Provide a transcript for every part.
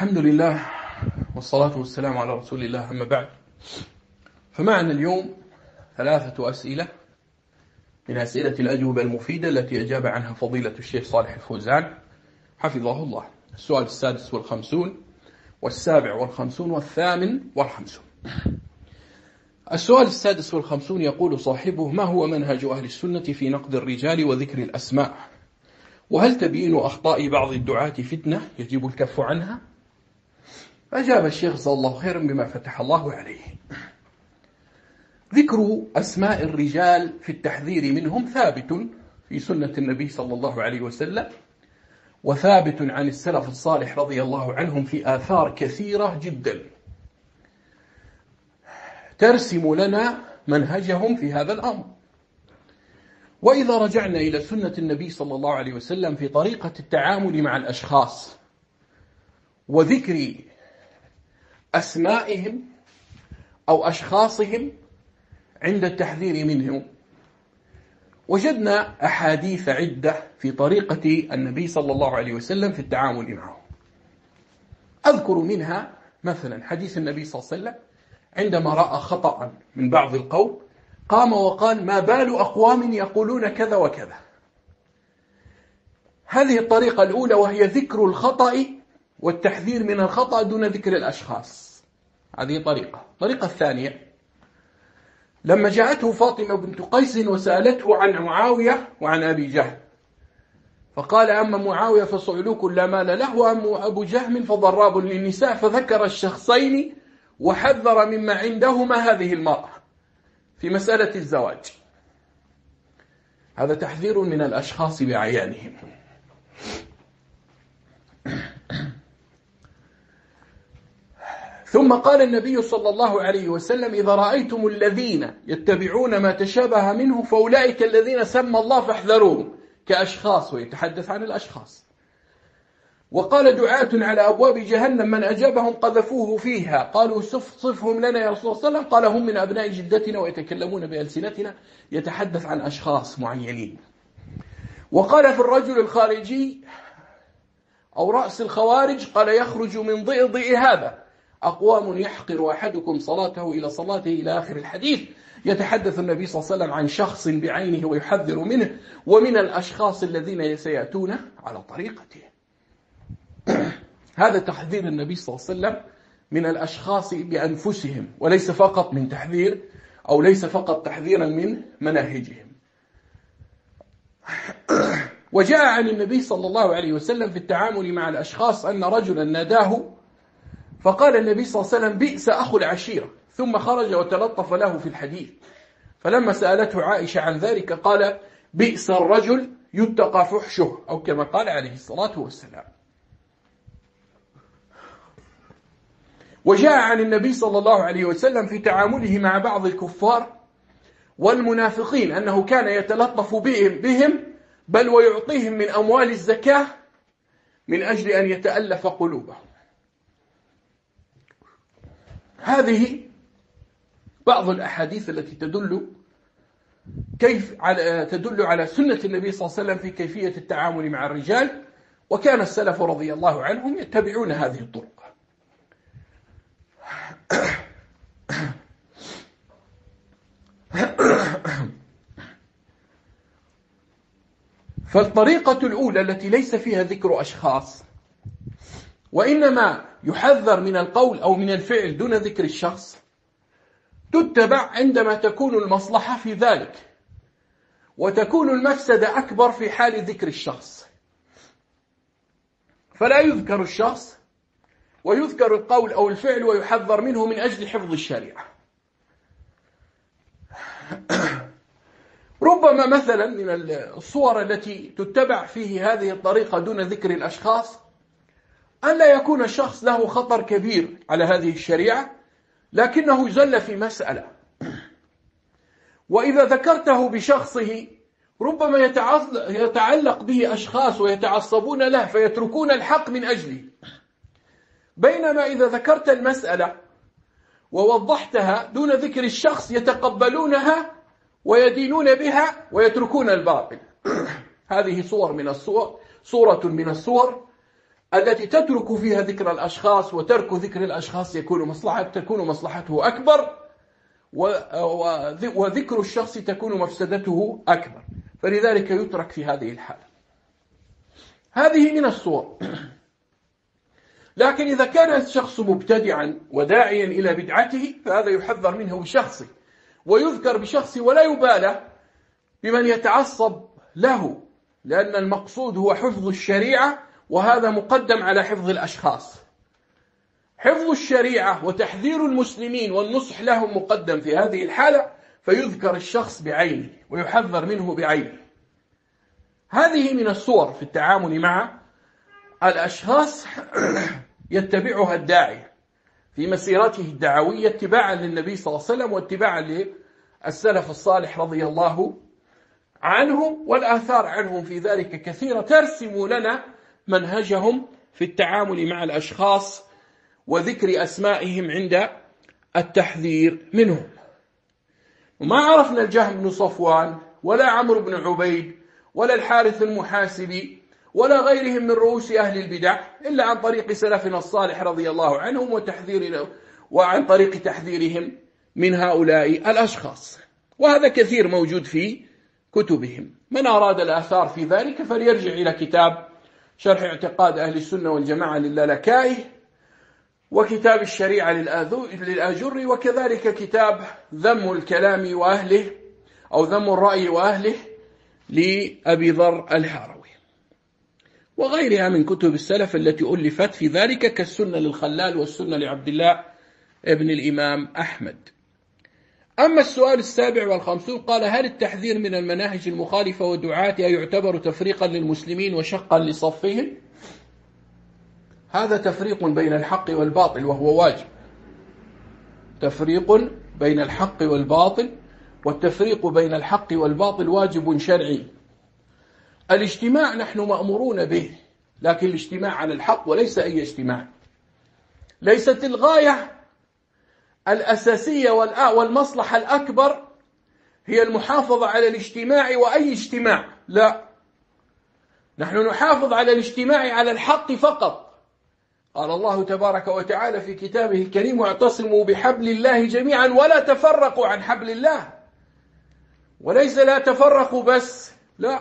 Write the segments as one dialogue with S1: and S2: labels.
S1: الحمد لله والصلاة والسلام على رسول الله، أما بعد. فمعنا اليوم 3 أسئلة من أسئلة الأجوبة المفيدة التي أجاب عنها فضيلة الشيخ صالح الفوزان حفظه الله. السؤال 56 وال57 وال58. السؤال 56 يقول صاحبه: ما هو منهج أهل السنة في نقد الرجال وذكر الأسماء؟ وهل تبيين أخطاء بعض الدعاة فتنة يجب الكف عنها؟ فأجاب الشيخ صلى الله خيرا بما فتح الله عليه. ذكر أسماء الرجال في التحذير منهم ثابت في سنة النبي صلى الله عليه وسلم، وثابت عن السلف الصالح رضي الله عنهم في آثار كثيرة جدا ترسم لنا منهجهم في هذا الأمر. وإذا رجعنا إلى سنة النبي صلى الله عليه وسلم في طريقة التعامل مع الأشخاص وذكر أسمائهم أو أشخاصهم عند التحذير منهم، وجدنا أحاديث عدة في طريقة النبي صلى الله عليه وسلم في التعامل معهم. أذكر منها مثلا حديث النبي صلى الله عليه وسلم عندما رأى خطأ من بعض القوم قام وقال: ما بال أقوام يقولون كذا وكذا. هذه الطريقة الأولى، وهي ذكر الخطأ والتحذير من الخطأ دون ذكر الأشخاص. هذه طريقة الثانية، لما جاءته فاطمة بنت قيس وسألته عن معاوية وعن أبي جهل، فقال: أما معاوية فصعلوك لا مال له، وأما أبو جهم فضراب للنساء، فذكر الشخصين وحذر مما عندهما هذه المرأة في مسألة الزواج. هذا تحذير من الأشخاص بعيانهم. ثم قال النبي صلى الله عليه وسلم: إذا رأيتم الذين يتبعون ما تشابه منه فأولئك الذين سمى الله فاحذروهم، كأشخاص، ويتحدث عن الأشخاص. وقال: دعاة على أبواب جهنم من أجابهم قذفوه فيها، قالوا: صفهم لنا يا رسول الله صلى الله عليه وسلم، قال: هم من أبناء جدتنا ويتكلمون بألسنتنا. يتحدث عن أشخاص معينين. وقال في الرجل الخارجي أو رأس الخوارج، قال: يخرج من ضئضئ هذا أقوام يحقر أحدكم صلاته إلى صلاته، إلى آخر الحديث. يتحدث النبي صلى الله عليه وسلم عن شخص بعينه ويحذر منه ومن الأشخاص الذين سيأتون على طريقته. هذا تحذير النبي صلى الله عليه وسلم من الأشخاص بأنفسهم، وليس فقط من تحذير، أو ليس فقط تحذيرا من مناهجهم. وجاء عن النبي صلى الله عليه وسلم في التعامل مع الأشخاص أن رجلا ناداه، فقال النبي صلى الله عليه وسلم: بئس أخو العشيرة، ثم خرج وتلطف له في الحديث. فلما سألته عائشة عن ذلك قال: بئس الرجل يتقى فحشه، أو كما قال عليه الصلاة والسلام. وجاء عن النبي صلى الله عليه وسلم في تعامله مع بعض الكفار والمنافقين أنه كان يتلطف بهم بل ويعطيهم من أموال الزكاة من أجل أن يتألف قلوبهم. هذه بعض الأحاديث التي تدل على سنة النبي صلى الله عليه وسلم في كيفية التعامل مع الرجال، وكان السلف رضي الله عنهم يتبعون هذه الطرق. فالطريقة الأولى التي ليس فيها ذكر أشخاص، وإنما يحذر من القول أو من الفعل دون ذكر الشخص، تتبع عندما تكون المصلحة في ذلك، وتكون المفسدة أكبر في حال ذكر الشخص، فلا يذكر الشخص ويذكر القول أو الفعل ويحذر منه من أجل حفظ الشريعة. ربما مثلا من الصور التي تتبع فيه هذه الطريقة دون ذكر الأشخاص أن لا يكون الشخص له خطر كبير على هذه الشريعة، لكنه زل في مسألة، وإذا ذكرته بشخصه ربما يتعلق به أشخاص ويتعصبون له فيتركون الحق من أجله، بينما إذا ذكرت المسألة ووضحتها دون ذكر الشخص يتقبلونها ويدينون بها ويتركون الباطل. هذه صورة من الصور
S2: التي تترك فيها ذكر الأشخاص، وترك ذكر الأشخاص تكون مصلحته أكبر، وذكر الشخص تكون مفسدته أكبر، فلذلك يترك في هذه الحالة. هذه من الصور. لكن إذا كان الشخص مبتدعا وداعيا إلى بدعته فهذا يحذر منه بشخصه، ويذكر بشخصه، ولا يبالى بمن يتعصب له، لأن المقصود هو حفظ الشريعة، وهذا مقدم على حفظ الأشخاص. حفظ الشريعة وتحذير المسلمين والنصح لهم مقدم في هذه الحالة، فيذكر الشخص بعينه ويحذر منه بعينه. هذه من الصور في التعامل مع الأشخاص يتبعها الداعية في مسيرته الدعوية اتباعا للنبي صلى الله عليه وسلم، واتباعا للسلف الصالح رضي الله عنهم، والآثار عنهم في ذلك كثيرة ترسم لنا منهجهم في التعامل مع الأشخاص وذكر أسمائهم عند التحذير منهم. وما عرفنا الجهم بن صفوان ولا عمرو بن عبيد ولا الحارث المحاسبي ولا غيرهم من رؤوس أهل البدع إلا عن طريق سلفنا الصالح رضي الله عنهم وعن طريق تحذيرهم من هؤلاء الأشخاص، وهذا كثير موجود في كتبهم. من أراد الآثار في ذلك فليرجع إلى كتاب شرح اعتقاد أهل السنة والجماعة للالكائي، وكتاب الشريعة للآجري، وكذلك كتاب ذم الكلام وأهله أو ذم الرأي وأهله لأبي ذر الحاروي، وغيرها من كتب السلف التي ألفت في ذلك، كالسنة للخلال والسنة لعبد الله ابن الإمام أحمد. أما السؤال 57 قال: هل التحذير من المناهج المخالفة ودعاتها يعتبر تفريقا للمسلمين وشقا لصفهم؟ هذا تفريق بين الحق والباطل وهو واجب. تفريق بين الحق والباطل، والتفريق بين الحق والباطل واجب شرعي. الاجتماع نحن مأمورون به، لكن الاجتماع على الحق وليس أي اجتماع. ليست الغاية الأساسية والمصلحة الأكبر هي المحافظة على الاجتماع وأي اجتماع، لا، نحن نحافظ على الاجتماع على الحق فقط. قال الله تبارك وتعالى في كتابه الكريم: واعتصموا بحبل الله جميعا ولا تفرقوا عن حبل الله. وليس لا تفرقوا بس، لا،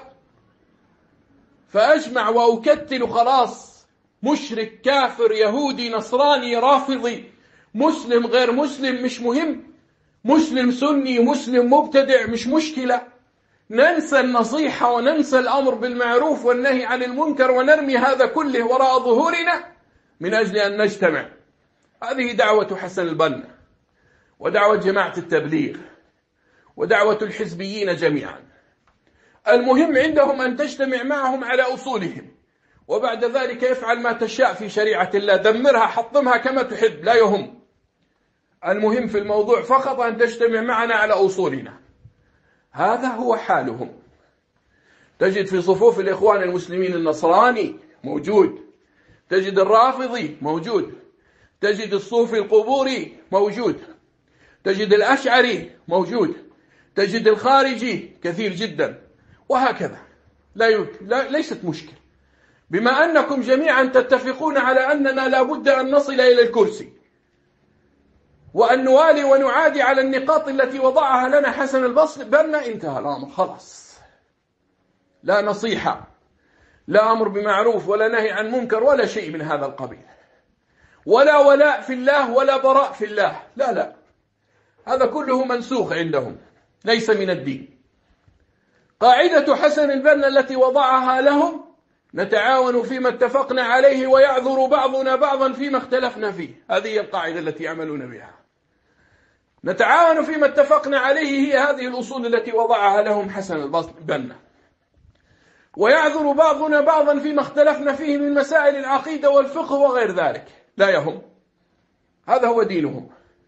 S2: فأجمع وأكتل خلاص، مشرك كافر يهودي نصراني رافضي مسلم غير مسلم مش مهم، مسلم سني مسلم مبتدع مش مشكلة، ننسى النصيحة وننسى الأمر بالمعروف والنهي عن المنكر ونرمي هذا كله وراء ظهورنا من أجل أن نجتمع. هذه دعوة حسن البنا ودعوة جماعة التبليغ ودعوة الحزبيين جميعا. المهم عندهم أن تجتمع معهم على أصولهم، وبعد ذلك يفعل ما تشاء في شريعة الله، دمرها حطمها كما تحب، لا يهم. المهم في الموضوع فقط أن تجتمع معنا على أصولنا. هذا هو حالهم. تجد في صفوف الإخوان المسلمين النصراني موجود، تجد الرافضي موجود، تجد الصوفي القبوري موجود، تجد الأشعري موجود، تجد الخارجي كثير جدا، وهكذا. ليست مشكلة، بما أنكم جميعا تتفقون على أننا لا بد أن نصل إلى الكرسي، وأن نوالي ونعادي على النقاط التي وضعها لنا حسن البنا، انتهى الأمر خلاص. لا نصيحة، لا أمر بمعروف، ولا نهي عن منكر، ولا شيء من هذا القبيل، ولا ولاء في الله ولا براء في الله، لا لا، هذا كله منسوخ عندهم، ليس من الدين. قاعدة حسن البنا التي وضعها لهم: نتعاون فيما اتفقنا عليه ويعذر بعضنا بعضا فيما اختلفنا فيه. هذه هي القاعدة التي يعملون بها. نتعاون فيما اتفقنا عليه، هي هذه الأصول التي وضعها لهم حسن البنا. ويعذر بعضنا بعضا فيما اختلفنا فيه من مسائل العقيدة والفقه وغير ذلك، لا يهم. هذا هو دينهم.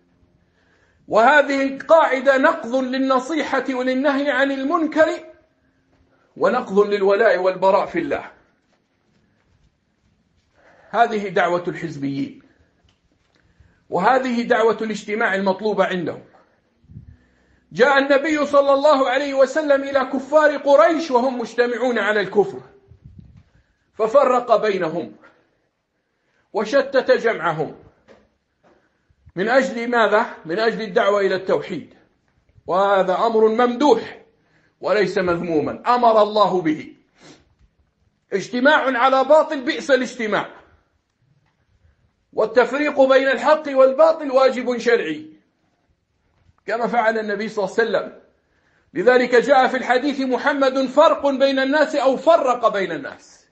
S2: وهذه القاعدة نقض للنصيحة وللنهي عن المنكر، ونقض للولاء والبراء في الله. هذه دعوة الحزبيين، وهذه دعوة الاجتماع المطلوبة عندهم. جاء النبي صلى الله عليه وسلم إلى كفار قريش وهم مجتمعون على الكفر، ففرق بينهم وشتت جمعهم من أجل ماذا؟ من أجل الدعوة إلى التوحيد، وهذا أمر ممدوح وليس مذموما، أمر الله به. اجتماع على باطل بئس الاجتماع، والتفريق بين الحق والباطل واجب شرعي كما فعل النبي صلى الله عليه وسلم. لذلك جاء في الحديث: محمد فرق بين الناس أو فرق بين الناس.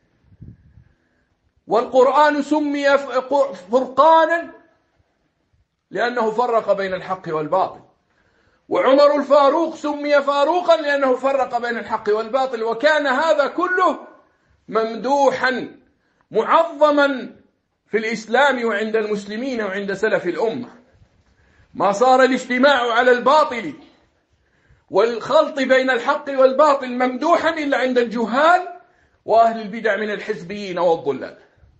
S2: والقرآن سمي فرقانا لأنه فرق بين الحق والباطل، وعمر الفاروق سمي فاروقا لأنه فرق بين الحق والباطل. وكان هذا كله ممدوحا معظما في الإسلام وعند المسلمين وعند سلف الأمة. ما صار الاجتماع على الباطل والخلط بين الحق والباطل ممدوحا إلا عند الجهال وأهل البدع من الحزبيين والضلال.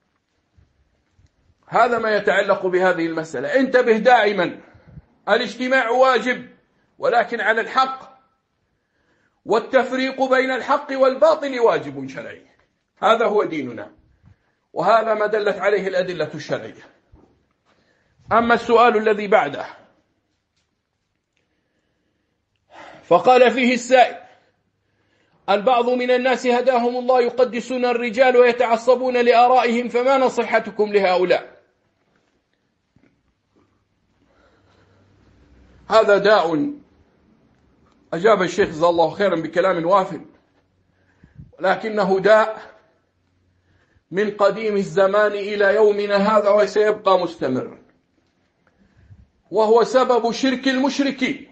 S2: هذا ما يتعلق بهذه المسألة. انتبه دائما، الاجتماع واجب ولكن على الحق، والتفريق بين الحق والباطل واجب شرعي. هذا هو ديننا، وهذا ما دلت عليه الأدلة الشرعية. أما السؤال الذي بعده فقال فيه السائل: البعض من الناس هداهم الله يقدسون الرجال ويتعصبون لآرائهم، فما نصيحتكم لهؤلاء؟ هذا داء. أجاب الشيخ جزاه الله خيرا بكلام وافٍ، ولكنه داء من قديم الزمان إلى يومنا هذا وسيبقى مستمرا، وهو سبب شرك المشركين.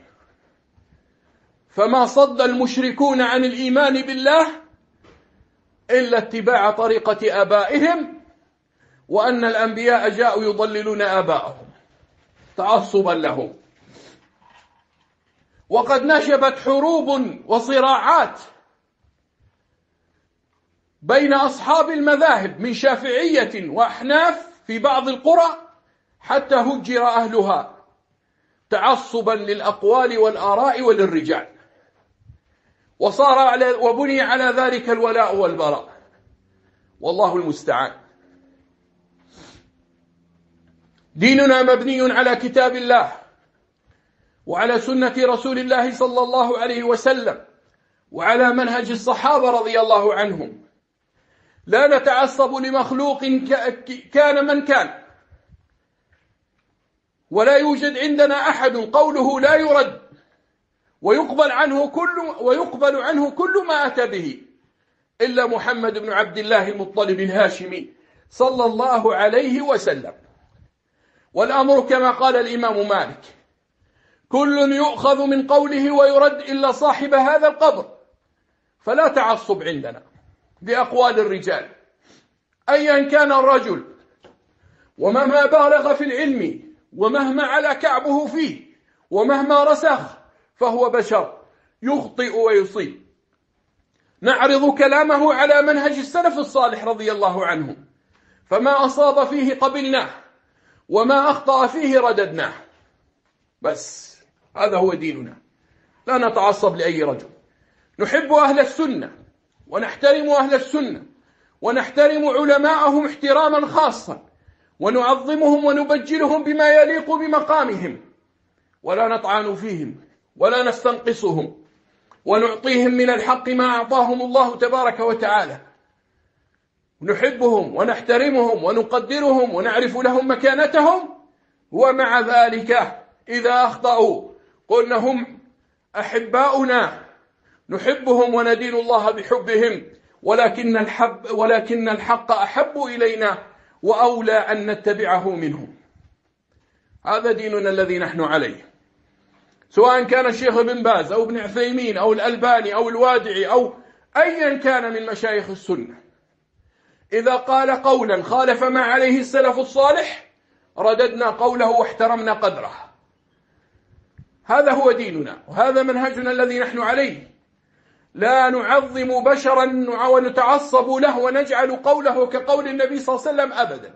S2: فما صد المشركون عن الإيمان بالله إلا اتباع طريقة آبائهم، وأن الأنبياء جاءوا يضللون آباءهم تعصبا لهم. وقد نشبت حروب وصراعات بين أصحاب المذاهب من شافعية وأحناف في بعض القرى حتى هجر أهلها تعصبا للأقوال والآراء وللرجال، وبني على ذلك الولاء والبراء، والله المستعان. ديننا مبني على كتاب الله وعلى سنة رسول الله صلى الله عليه وسلم وعلى منهج الصحابة رضي الله عنهم. لا نتعصب لمخلوق كان من كان، ولا يوجد عندنا أحد قوله لا يرد ويقبل عنه كل ما أتى به إلا محمد بن عبد الله المطلب الهاشمي صلى الله عليه وسلم. والأمر كما قال الإمام مالك: كل يؤخذ من قوله ويرد إلا صاحب هذا القبر. فلا تعصب عندنا لأقوال الرجال أيا كان الرجل، ومهما بالغ في العلم، ومهما علا كعبه فيه، ومهما رسخ، فهو بشر يخطئ ويصيب. نعرض كلامه على منهج السلف الصالح رضي الله عنهم، فما أصاب فيه قبلناه، وما أخطأ فيه رددناه. بس هذا هو ديننا، لا نتعصب لأي رجل. نحب أهل السنة ونحترم أهل السنة ونحترم علماءهم احتراما خاصا، ونعظمهم ونبجلهم بما يليق بمقامهم، ولا نطعن فيهم ولا نستنقصهم، ونعطيهم من الحق ما أعطاهم الله تبارك وتعالى. نحبهم ونحترمهم ونقدرهم ونعرف لهم مكانتهم، ومع ذلك إذا أخطأوا قلنا هم أحباؤنا، نحبهم وندين الله بحبهم، ولكن الحق أحب إلينا وأولى أن نتبعه منهم. هذا ديننا الذي نحن عليه، سواء كان الشيخ ابن باز أو ابن عثيمين أو الألباني أو الوادعي أو أيا كان من مشايخ السنة. إذا قال قولا خالف ما عليه السلف الصالح رددنا قوله واحترمنا قدره. هذا هو ديننا وهذا منهجنا الذي نحن عليه. لا نعظم بشرا ونتعصب له ونجعل قوله كقول النبي صلى الله عليه وسلم أبدا.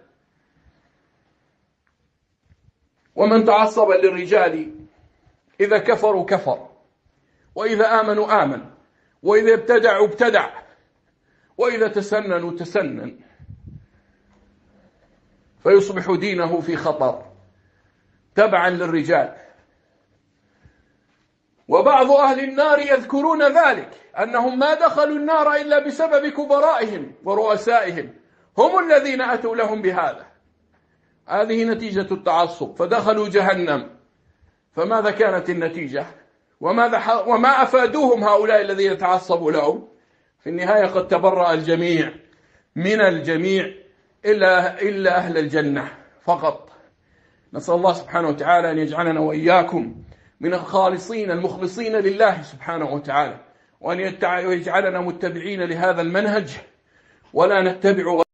S2: ومن تعصب للرجال إذا كفروا كفر، وإذا آمنوا آمن، وإذا ابتدعوا ابتدع، وإذا تسننوا تسنن. فيصبح دينه في خطر تبعا للرجال. وبعض أهل النار يذكرون ذلك، أنهم ما دخلوا النار إلا بسبب كبرائهم ورؤسائهم، هم الذين أتوا لهم بهذا. هذه نتيجة التعصب، فدخلوا جهنم. فماذا كانت النتيجة؟ وما أفادوهم هؤلاء الذين تعصبوا لهم؟ في النهاية قد تبرأ الجميع من الجميع إلا أهل الجنة فقط. نسأل الله سبحانه وتعالى أن يجعلنا وإياكم من الخالصين المخلصين لله سبحانه وتعالى، وأن يجعلنا متبعين لهذا المنهج ولا نتبع